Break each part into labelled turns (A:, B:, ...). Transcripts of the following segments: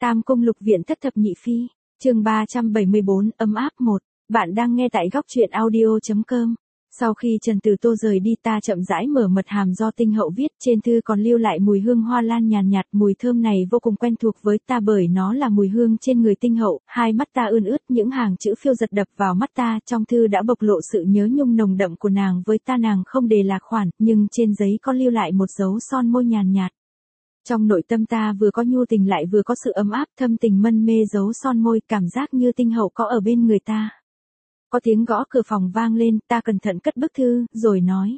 A: Tam Cung Lục Viện Thất Thập Nhị Phi, chương 374, ấm áp 1. Bạn đang nghe tại góc truyện audio.com. Sau khi Trần Tử Tô rời đi, ta chậm rãi mở mật hàm do Tinh Hậu viết, trên thư còn lưu lại mùi hương hoa lan nhàn nhạt, mùi thơm này vô cùng quen thuộc với ta bởi nó là mùi hương trên người Tinh Hậu. Hai mắt ta ươn ướt, những hàng chữ phiêu giật đập vào mắt ta, trong thư đã bộc lộ sự nhớ nhung nồng đậm của nàng với ta. Nàng không đề lạc khoản, nhưng trên giấy có lưu lại một dấu son môi nhàn nhạt. Trong nội tâm ta vừa có nhu tình lại vừa có sự ấm áp, thâm tình mân mê dấu son môi, cảm giác như Tinh Hậu có ở bên người ta. Có tiếng gõ cửa phòng vang lên, ta cẩn thận cất bức thư, rồi nói.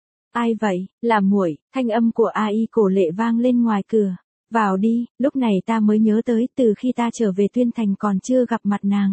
A: Ai vậy? Là muội. Thanh âm của A Y Cổ Lệ vang lên ngoài cửa. Vào đi. Lúc này ta mới nhớ tới, từ khi ta trở về Tuyên Thành còn chưa gặp mặt nàng.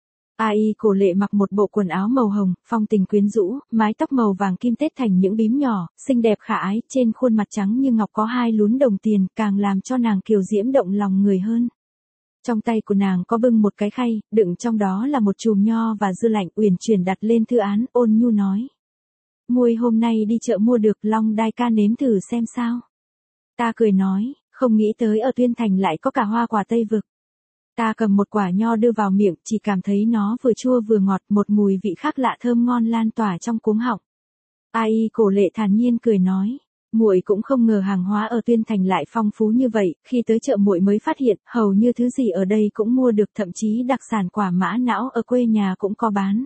A: A Y Cổ Lệ mặc một bộ quần áo màu hồng, phong tình quyến rũ, mái tóc màu vàng kim tết thành những bím nhỏ, xinh đẹp khả ái, trên khuôn mặt trắng như ngọc có hai lún đồng tiền, càng làm cho nàng kiều diễm động lòng người hơn. Trong tay của nàng có bưng một cái khay, đựng trong đó là một chùm nho và dưa lạnh, uyển chuyển đặt lên thư án, ôn nhu nói. Muội hôm nay đi chợ mua được, Long đại ca nếm thử xem sao. Ta cười nói, không nghĩ tới ở Tuyên Thành lại có cả hoa quả Tây Vực. Ta cầm một quả nho đưa vào miệng, chỉ cảm thấy nó vừa chua vừa ngọt, một mùi vị khác lạ thơm ngon lan tỏa trong cuống họng. A Y Cổ Lệ thản nhiên cười nói. Muội cũng không ngờ hàng hóa ở Tuyên Thành lại phong phú như vậy, khi tới chợ muội mới phát hiện, hầu như thứ gì ở đây cũng mua được, thậm chí đặc sản quả mã não ở quê nhà cũng có bán.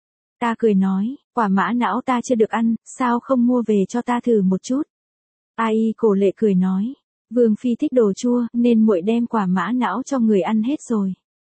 A: Ta cười nói, quả mã não ta chưa được ăn, sao không mua về cho ta thử một chút? A Y Cổ Lệ cười nói, Vương phi thích đồ chua, nên muội đem quả mã não cho người ăn hết rồi.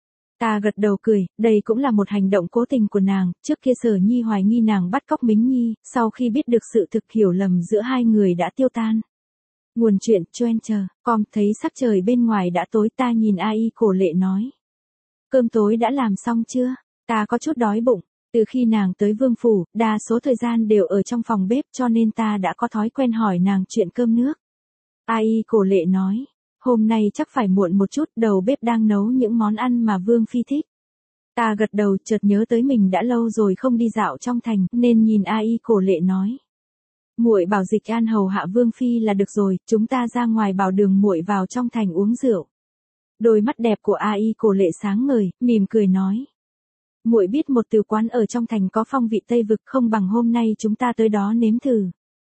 A: Ta gật đầu cười, đây cũng là một hành động cố tình của nàng, trước kia Sở Nhi hoài nghi nàng bắt cóc Mính Nhi, sau khi biết được sự thực hiểu lầm giữa hai người đã tiêu tan. Nguồn chuyện, Choenter.com, thấy sắc trời bên ngoài đã tối, ta nhìn A Y Cổ Lệ nói. Cơm tối đã làm xong chưa? Ta có chút đói bụng, từ khi nàng tới Vương Phủ, đa số thời gian đều ở trong phòng bếp cho nên ta đã có thói quen hỏi nàng chuyện cơm nước. A Y Cổ Lệ nói. Hôm nay chắc phải muộn một chút, đầu bếp đang nấu những món ăn mà Vương phi thích. Ta gật đầu, chợt nhớ tới mình đã lâu rồi không đi dạo trong thành, nên nhìn A Y Cổ Lệ nói. Muội bảo Dịch An hầu hạ Vương phi là được rồi, chúng ta ra ngoài bảo Đường muội vào trong thành uống rượu. Đôi mắt đẹp của A Y Cổ Lệ sáng ngời, mỉm cười nói. Muội biết một từ quán ở trong thành có phong vị Tây Vực, không bằng hôm nay chúng ta tới đó nếm thử.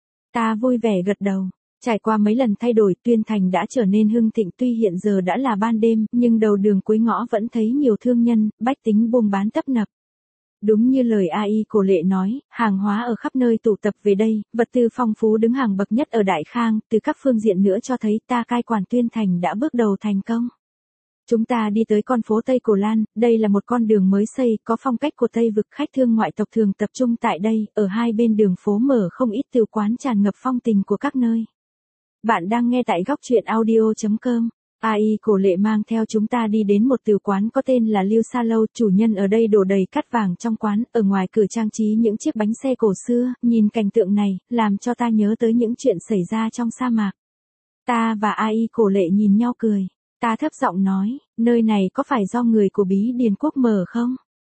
A: Ta vui vẻ gật đầu. Trải qua mấy lần thay đổi, Tuyên Thành đã trở nên hưng thịnh, tuy hiện giờ đã là ban đêm, nhưng đầu đường cuối ngõ vẫn thấy nhiều thương nhân, bách tính buôn bán tấp nập. Đúng như lời A Y Cổ Lệ nói, hàng hóa ở khắp nơi tụ tập về đây, vật tư phong phú đứng hàng bậc nhất ở Đại Khang, từ các phương diện nữa cho thấy ta cai quản Tuyên Thành đã bước đầu thành công. Chúng ta đi tới con phố Tây Cổ Lan, đây là một con đường mới xây, có phong cách của Tây Vực, khách thương ngoại tộc thường tập trung tại đây, ở hai bên đường phố mở không ít tiểu quán tràn ngập phong tình của các nơi. Bạn đang nghe tại góc truyện audio.com. A Y Cổ Lệ mang theo chúng ta đi đến một tiểu quán có tên là Lưu Sa Lâu, chủ nhân ở đây đổ đầy cát vàng trong quán, ở ngoài cửa trang trí những chiếc bánh xe cổ xưa, nhìn cảnh tượng này, làm cho ta nhớ tới những chuyện xảy ra trong sa mạc. Ta và A Y Cổ Lệ nhìn nhau cười, ta thấp giọng nói, nơi này có phải do người của Bí Điền Quốc mở không?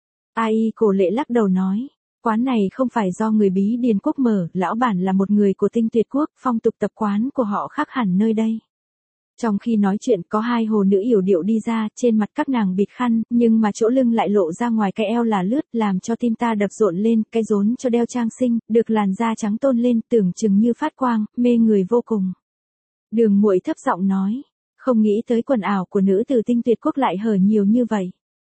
A: A Y Cổ Lệ lắc đầu nói. Quán này không phải do người Bí Điền Quốc mở, lão bản là một người của Tinh Tuyệt Quốc, phong tục tập quán của họ khác hẳn nơi đây. Trong khi nói chuyện có hai hồ nữ yểu điệu đi ra, trên mặt các nàng bịt khăn, nhưng mà chỗ lưng lại lộ ra ngoài cái eo là lướt, làm cho tim ta đập rộn lên, cái rốn cho đeo trang sinh, được làn da trắng tôn lên, tưởng chừng như phát quang, mê người vô cùng. Đường muội thấp giọng nói, không nghĩ tới quần áo của nữ từ Tinh Tuyệt Quốc lại hở nhiều như vậy.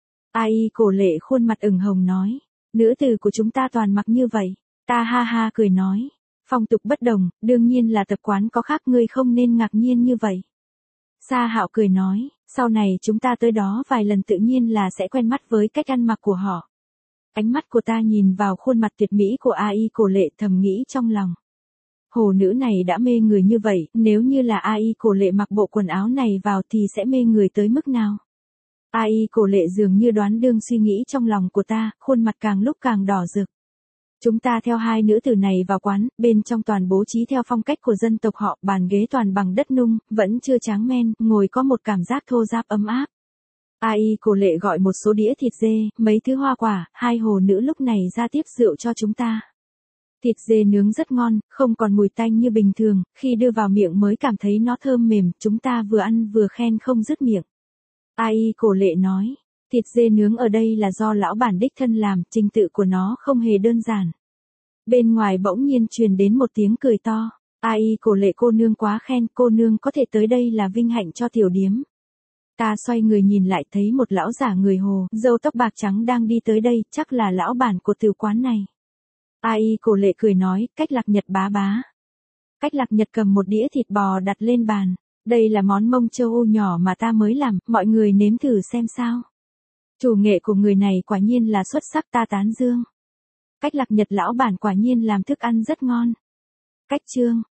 A: A Y Cổ Lệ khuôn mặt ửng hồng nói. Nữ tử của chúng ta toàn mặc như vậy. Ta ha ha cười nói. Phong tục bất đồng, đương nhiên là tập quán có khác, ngươi không nên ngạc nhiên như vậy. Sa Hạo cười nói, sau này chúng ta tới đó vài lần tự nhiên là sẽ quen mắt với cách ăn mặc của họ. Ánh mắt của ta nhìn vào khuôn mặt tuyệt mỹ của A Y Cổ Lệ, thầm nghĩ trong lòng. Hồ nữ này đã mê người như vậy, nếu như là A Y Cổ Lệ mặc bộ quần áo này vào thì sẽ mê người tới mức nào? A Y Cổ Lệ dường như đoán đương suy nghĩ trong lòng của ta, khuôn mặt càng lúc càng đỏ rực. Chúng ta theo hai nữ tử này vào quán, bên trong toàn bố trí theo phong cách của dân tộc họ, bàn ghế toàn bằng đất nung, vẫn chưa tráng men, ngồi có một cảm giác thô ráp ấm áp. A Y Cổ Lệ gọi một số đĩa thịt dê, mấy thứ hoa quả, hai hồ nữ lúc này ra tiếp rượu cho chúng ta. Thịt dê nướng rất ngon, không còn mùi tanh như bình thường, khi đưa vào miệng mới cảm thấy nó thơm mềm, chúng ta vừa ăn vừa khen không dứt miệng. Ai cổ lệ nói. Thịt dê nướng ở đây là do lão bản đích thân làm, trình tự của nó không hề đơn giản. Bên ngoài bỗng nhiên truyền đến một tiếng cười to. Ai cổ lệ cô nương quá khen, cô nương có thể tới đây là vinh hạnh cho tiểu điếm. Ta xoay người nhìn lại thấy một lão giả người Hồ, râu tóc bạc trắng đang đi tới đây, chắc là lão bản của tử quán này. Ai cổ lệ cười nói, Cách Lạc Nhật bá bá. Cách Lạc Nhật cầm một đĩa thịt bò đặt lên bàn. Đây là món mông châu Âu nhỏ mà ta mới làm, mọi người nếm thử xem sao. Chủ nghệ của người này quả nhiên là xuất sắc, ta tán dương. Cách Lạc Nhật lão bản quả nhiên làm thức ăn rất ngon. Cách chương